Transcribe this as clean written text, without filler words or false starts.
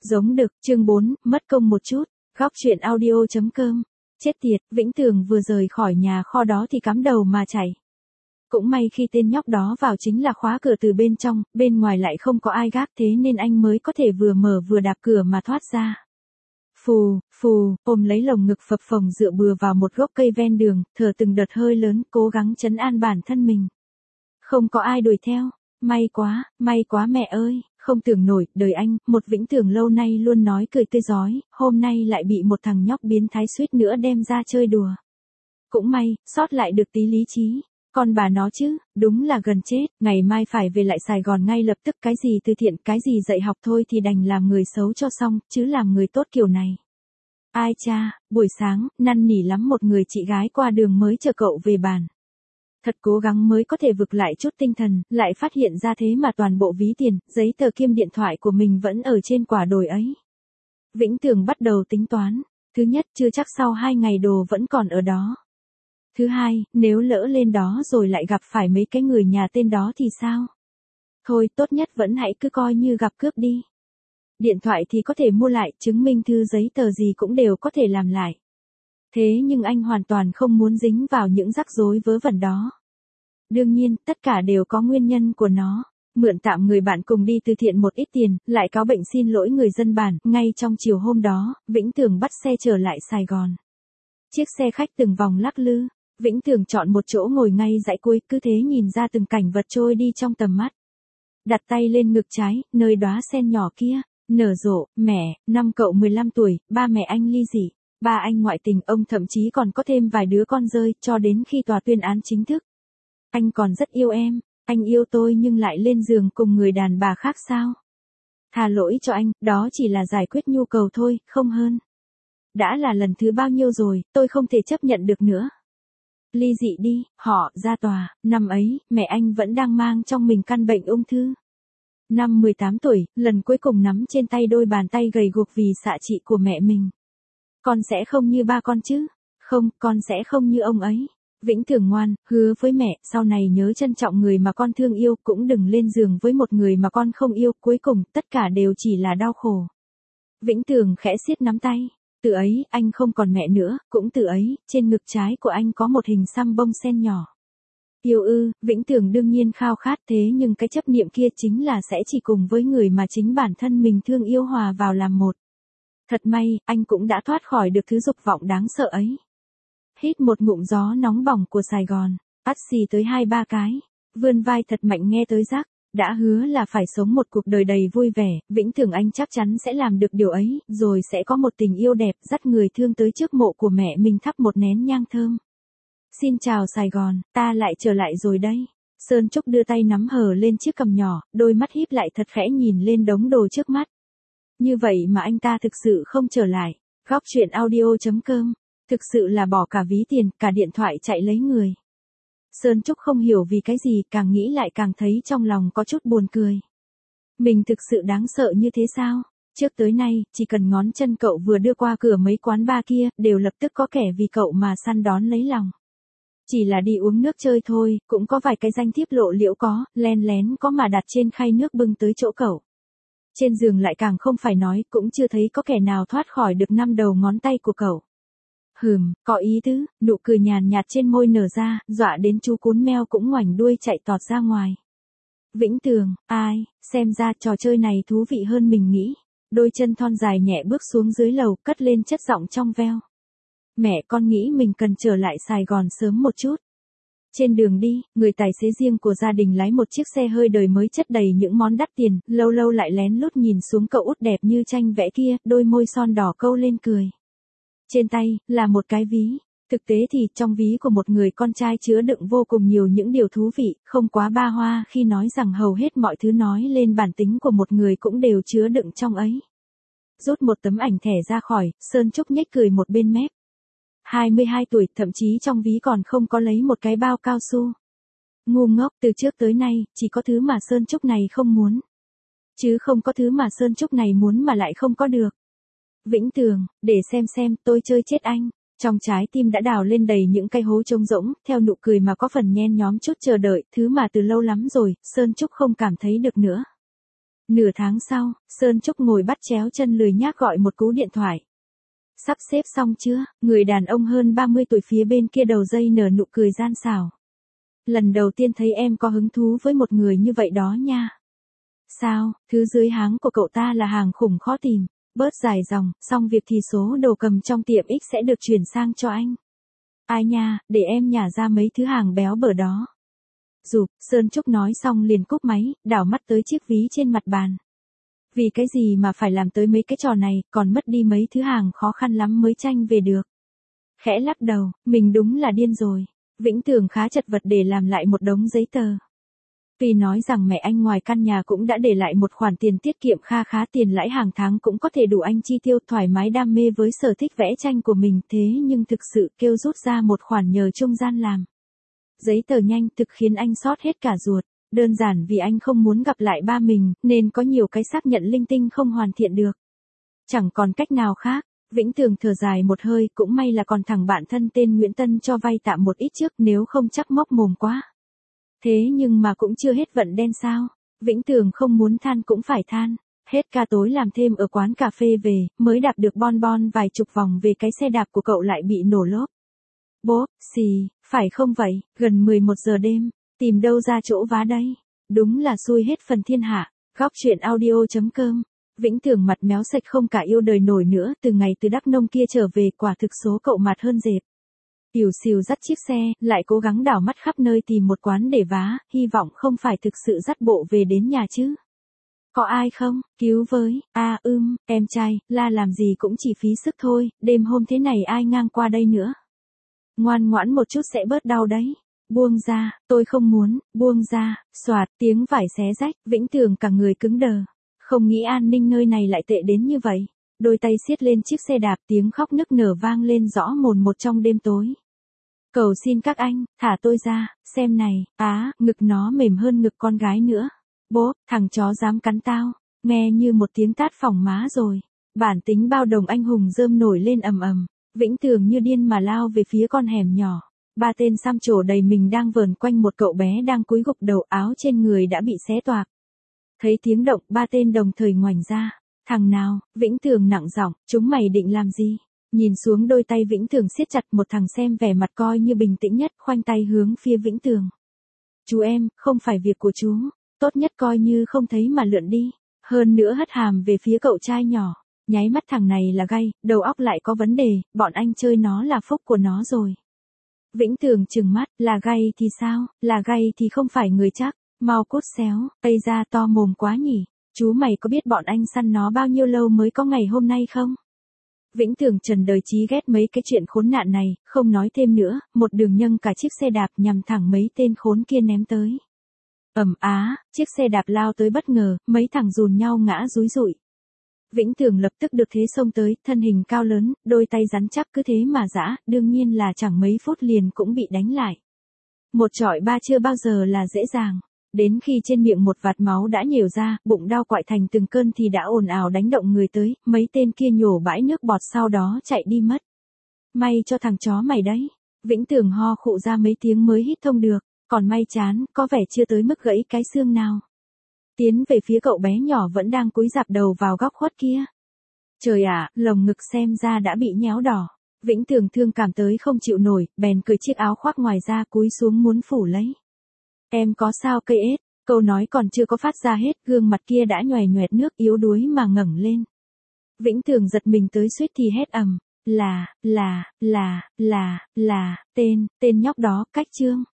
Giống đực, chương 4, mất công một chút, góc chuyện audio.com. Chết tiệt, Vĩnh Tường vừa rời khỏi nhà kho đó thì cắm đầu mà chạy. Cũng may khi tên nhóc đó vào chính là khóa cửa từ bên trong, bên ngoài lại không có ai gác, thế nên anh mới có thể vừa mở vừa đạp cửa mà thoát ra. Phù, phù, ôm lấy lồng ngực phập phồng dựa bừa vào một gốc cây ven đường, thở từng đợt hơi lớn, cố gắng trấn an bản thân mình. Không có ai đuổi theo, may quá mẹ ơi, không tưởng nổi, đời anh, một Vĩnh Tường lâu nay luôn nói cười tươi rói, hôm nay lại bị một thằng nhóc biến thái suýt nữa đem ra chơi đùa. Cũng may, sót lại được tí lý trí. Còn bà nó chứ, đúng là gần chết, ngày mai phải về lại Sài Gòn ngay lập tức, cái gì từ thiện, cái gì dạy học thôi thì đành làm người xấu cho xong, chứ làm người tốt kiểu này. Ai cha, buổi sáng, năn nỉ lắm một người chị gái qua đường mới chờ cậu về bàn. Thật cố gắng mới có thể vực lại chút tinh thần, lại phát hiện ra thế mà toàn bộ ví tiền, giấy tờ kiêm điện thoại của mình vẫn ở trên quả đồi ấy. Vĩnh Tường bắt đầu tính toán. Thứ nhất, chưa chắc sau 2 ngày đồ vẫn còn ở đó. Thứ hai, nếu lỡ lên đó rồi lại gặp phải mấy cái người nhà tên đó thì sao? Thôi, tốt nhất vẫn hãy cứ coi như gặp cướp đi. Điện thoại thì có thể mua lại, chứng minh thư giấy tờ gì cũng đều có thể làm lại. Thế nhưng anh hoàn toàn không muốn dính vào những rắc rối vớ vẩn đó. Đương nhiên, tất cả đều có nguyên nhân của nó. Mượn tạm người bạn cùng đi từ thiện một ít tiền, lại cáo bệnh xin lỗi người dân bản. Ngay trong chiều hôm đó, Vĩnh Tường bắt xe trở lại Sài Gòn. Chiếc xe khách từng vòng lắc lư. Vĩnh Tường chọn một chỗ ngồi ngay dãy cuối, cứ thế nhìn ra từng cảnh vật trôi đi trong tầm mắt. Đặt tay lên ngực trái, nơi đóa sen nhỏ kia, nở rộ. Mẹ, năm cậu 15 tuổi, ba mẹ anh ly dị. Ba anh ngoại tình, ông thậm chí còn có thêm vài đứa con rơi, cho đến khi tòa tuyên án chính thức. Anh còn rất yêu em, anh yêu tôi nhưng lại lên giường cùng người đàn bà khác sao? Tha lỗi cho anh, đó chỉ là giải quyết nhu cầu thôi, không hơn. Đã là lần thứ bao nhiêu rồi, tôi không thể chấp nhận được nữa. Ly dị đi, họ, ra tòa. Năm ấy, mẹ anh vẫn đang mang trong mình căn bệnh ung thư. Năm 18 tuổi, lần cuối cùng nắm trên tay đôi bàn tay gầy guộc vì xạ trị của mẹ mình. Con sẽ không như ba con chứ? Không, con sẽ không như ông ấy. Vĩnh Tường ngoan, hứa với mẹ, sau này nhớ trân trọng người mà con thương yêu, cũng đừng lên giường với một người mà con không yêu, cuối cùng, tất cả đều chỉ là đau khổ. Vĩnh Tường khẽ siết nắm tay. Từ ấy, anh không còn mẹ nữa, cũng từ ấy, trên ngực trái của anh có một hình xăm bông sen nhỏ. Yêu ư, Vĩnh Tường đương nhiên khao khát, thế nhưng cái chấp niệm kia chính là sẽ chỉ cùng với người mà chính bản thân mình thương yêu hòa vào làm một. Thật may, anh cũng đã thoát khỏi được thứ dục vọng đáng sợ ấy. Hít một ngụm gió nóng bỏng của Sài Gòn, ắt xì tới 2-3 cái, vươn vai thật mạnh nghe tới rắc. Đã hứa là phải sống một cuộc đời đầy vui vẻ, Vĩnh Tường anh chắc chắn sẽ làm được điều ấy, rồi sẽ có một tình yêu đẹp, dắt người thương tới trước mộ của mẹ mình thắp một nén nhang thơm. Xin chào Sài Gòn, ta lại trở lại rồi đây. Sơn Trúc đưa tay nắm hờ lên chiếc cằm nhỏ, đôi mắt híp lại thật khẽ nhìn lên đống đồ trước mắt. Như vậy mà anh ta thực sự không trở lại. Góc chuyện audio.com. Thực sự là bỏ cả ví tiền, cả điện thoại chạy lấy người. Sơn Trúc không hiểu vì cái gì, càng nghĩ lại càng thấy trong lòng có chút buồn cười. Mình thực sự đáng sợ như thế sao? Trước tới nay, chỉ cần ngón chân cậu vừa đưa qua cửa mấy quán bar kia, đều lập tức có kẻ vì cậu mà săn đón lấy lòng. Chỉ là đi uống nước chơi thôi, cũng có vài cái danh thiếp lộ liễu có, len lén có mà đặt trên khay nước bưng tới chỗ cậu. Trên giường lại càng không phải nói, cũng chưa thấy có kẻ nào thoát khỏi được 5 đầu ngón tay của cậu. Có ý tứ, nụ cười nhàn nhạt trên môi nở ra, dọa đến chú cún meo cũng ngoảnh đuôi chạy tọt ra ngoài. Vĩnh Tường, ai, xem ra trò chơi này thú vị hơn mình nghĩ. Đôi chân thon dài nhẹ bước xuống dưới lầu, cất lên chất giọng trong veo. Mẹ, con nghĩ mình cần trở lại Sài Gòn sớm một chút. Trên đường đi, người tài xế riêng của gia đình lái một chiếc xe hơi đời mới chất đầy những món đắt tiền, lâu lâu lại lén lút nhìn xuống cậu út đẹp như tranh vẽ kia, đôi môi son đỏ câu lên cười. Trên tay, là một cái ví. Thực tế thì, trong ví của một người con trai chứa đựng vô cùng nhiều những điều thú vị, không quá ba hoa khi nói rằng hầu hết mọi thứ nói lên bản tính của một người cũng đều chứa đựng trong ấy. Rút một tấm ảnh thẻ ra khỏi, Sơn Trúc nhếch cười một bên mép. 22 tuổi, thậm chí trong ví còn không có lấy một cái bao cao su. Ngu ngốc, từ trước tới nay, chỉ có thứ mà Sơn Trúc này không muốn. Chứ không có thứ mà Sơn Trúc này muốn mà lại không có được. Vĩnh Tường, để xem, tôi chơi chết anh. Trong trái tim đã đào lên đầy những cái hố trống rỗng, theo nụ cười mà có phần nhen nhóm chút chờ đợi, thứ mà từ lâu lắm rồi, Sơn Trúc không cảm thấy được nữa. Nửa tháng sau, Sơn Trúc ngồi bắt chéo chân lười nhác gọi một cú điện thoại. Sắp xếp xong chưa? Người đàn ông hơn 30 tuổi phía bên kia đầu dây nở nụ cười gian xảo. Lần đầu tiên thấy em có hứng thú với một người như vậy đó nha. Sao, thứ dưới háng của cậu ta là hàng khủng khó tìm. Bớt dài dòng, xong việc thì số đồ cầm trong tiệm X sẽ được chuyển sang cho anh. Ai nha, để em nhả ra mấy thứ hàng béo bở đó. Rụp, Sơn Trúc nói xong liền cúp máy, đảo mắt tới chiếc ví trên mặt bàn. Vì cái gì mà phải làm tới mấy cái trò này, còn mất đi mấy thứ hàng khó khăn lắm mới tranh về được. Khẽ lắc đầu, mình đúng là điên rồi. Vĩnh Tường khá chật vật để làm lại một đống giấy tờ. Tuy nói rằng mẹ anh ngoài căn nhà cũng đã để lại một khoản tiền tiết kiệm kha khá, tiền lãi hàng tháng cũng có thể đủ anh chi tiêu thoải mái đam mê với sở thích vẽ tranh của mình, thế nhưng thực sự kêu rút ra một khoản nhờ trung gian làm giấy tờ nhanh thực khiến anh xót hết cả ruột. Đơn giản vì anh không muốn gặp lại ba mình, nên có nhiều cái xác nhận linh tinh không hoàn thiện được. Chẳng còn cách nào khác, Vĩnh Tường thở dài một hơi, cũng may là còn thằng bạn thân tên Nguyễn Tân cho vay tạm một ít trước, nếu không chắc móc mồm quá. Thế nhưng mà cũng chưa hết vận đen sao. Vĩnh Tường không muốn than cũng phải than. Hết ca tối làm thêm ở quán cà phê về, mới đạp được bon bon vài chục vòng về cái xe đạp của cậu lại bị nổ lốp. Bố, xì, phải không vậy, gần 11 giờ đêm, tìm đâu ra chỗ vá đây. Đúng là xui hết phần thiên hạ. Góc truyện audio.com. Vĩnh Tường mặt méo sạch không cả yêu đời nổi nữa, từ ngày từ Đắk Nông kia trở về quả thực số cậu mặt hơn dẹp. Ỉu xìu dắt chiếc xe, lại cố gắng đảo mắt khắp nơi tìm một quán để vá, hy vọng không phải thực sự dắt bộ về đến nhà chứ. Có ai không, cứu với, em trai, la làm gì cũng chỉ phí sức thôi, đêm hôm thế này ai ngang qua đây nữa. Ngoan ngoãn một chút sẽ bớt đau đấy. Buông ra, tôi không muốn, buông ra, xoạt, tiếng vải xé rách, Vĩnh Tường cả người cứng đờ. Không nghĩ an ninh nơi này lại tệ đến như vậy. Đôi tay siết lên chiếc xe đạp, tiếng khóc nức nở vang lên rõ mồn một trong đêm tối. Cầu xin các anh, thả tôi ra, xem này, ngực nó mềm hơn ngực con gái nữa. Bố, thằng chó dám cắn tao, nghe như một tiếng tát phỏng má rồi. Bản tính bao đồng anh hùng rơm nổi lên ầm ầm. Vĩnh Tường như điên mà lao về phía con hẻm nhỏ. Ba tên xăm trổ đầy mình đang vờn quanh một cậu bé đang cúi gục đầu, áo trên người đã bị xé toạc. Thấy tiếng động, ba tên đồng thời ngoảnh ra. Thằng nào? Vĩnh Tường nặng giọng, chúng mày định làm gì? Nhìn xuống đôi tay Vĩnh Tường siết chặt, một thằng xem vẻ mặt coi như bình tĩnh nhất, khoanh tay hướng phía Vĩnh Tường. Chú em, không phải việc của chú, tốt nhất coi như không thấy mà lượn đi. Hơn nữa hất hàm về phía cậu trai nhỏ. Nháy mắt, thằng này là gay, đầu óc lại có vấn đề, bọn anh chơi nó là phúc của nó rồi. Vĩnh Tường trừng mắt, là gay thì sao, là gay thì không phải người chắc, mau cút xéo, ây ra to mồm quá nhỉ, chú mày có biết bọn anh săn nó bao nhiêu lâu mới có ngày hôm nay không? Vĩnh Tường trần đời trí ghét mấy cái chuyện khốn nạn này, không nói thêm nữa, một đường nhâng cả chiếc xe đạp nhằm thẳng mấy tên khốn kia ném tới. Chiếc xe đạp lao tới bất ngờ, mấy thằng dùn nhau ngã rúi rụi. Vĩnh Tường lập tức được thế xông tới, thân hình cao lớn, đôi tay rắn chắc cứ thế mà giã, đương nhiên là chẳng mấy phút liền cũng bị đánh lại. Một chọi ba chưa bao giờ là dễ dàng. Đến khi trên miệng một vạt máu đã nhều ra, bụng đau quại thành từng cơn thì đã ồn ào đánh động người tới, mấy tên kia nhổ bãi nước bọt sau đó chạy đi mất. May cho thằng chó mày đấy. Vĩnh Tường ho khụ ra mấy tiếng mới hít thông được, còn may chán, có vẻ chưa tới mức gãy cái xương nào. Tiến về phía cậu bé nhỏ vẫn đang cúi rạp đầu vào góc khuất kia. Trời ạ, lồng ngực xem ra đã bị nhéo đỏ. Vĩnh Tường thương cảm tới không chịu nổi, bèn cởi chiếc áo khoác ngoài ra cúi xuống muốn phủ lấy. Em có sao cây ết? Câu nói còn chưa có phát ra hết, gương mặt kia đã nhoè nhoẹt nước, yếu đuối mà ngẩng lên. Vĩnh Tường giật mình tới suýt thì hét ầm. Tên nhóc đó, Cách Trương.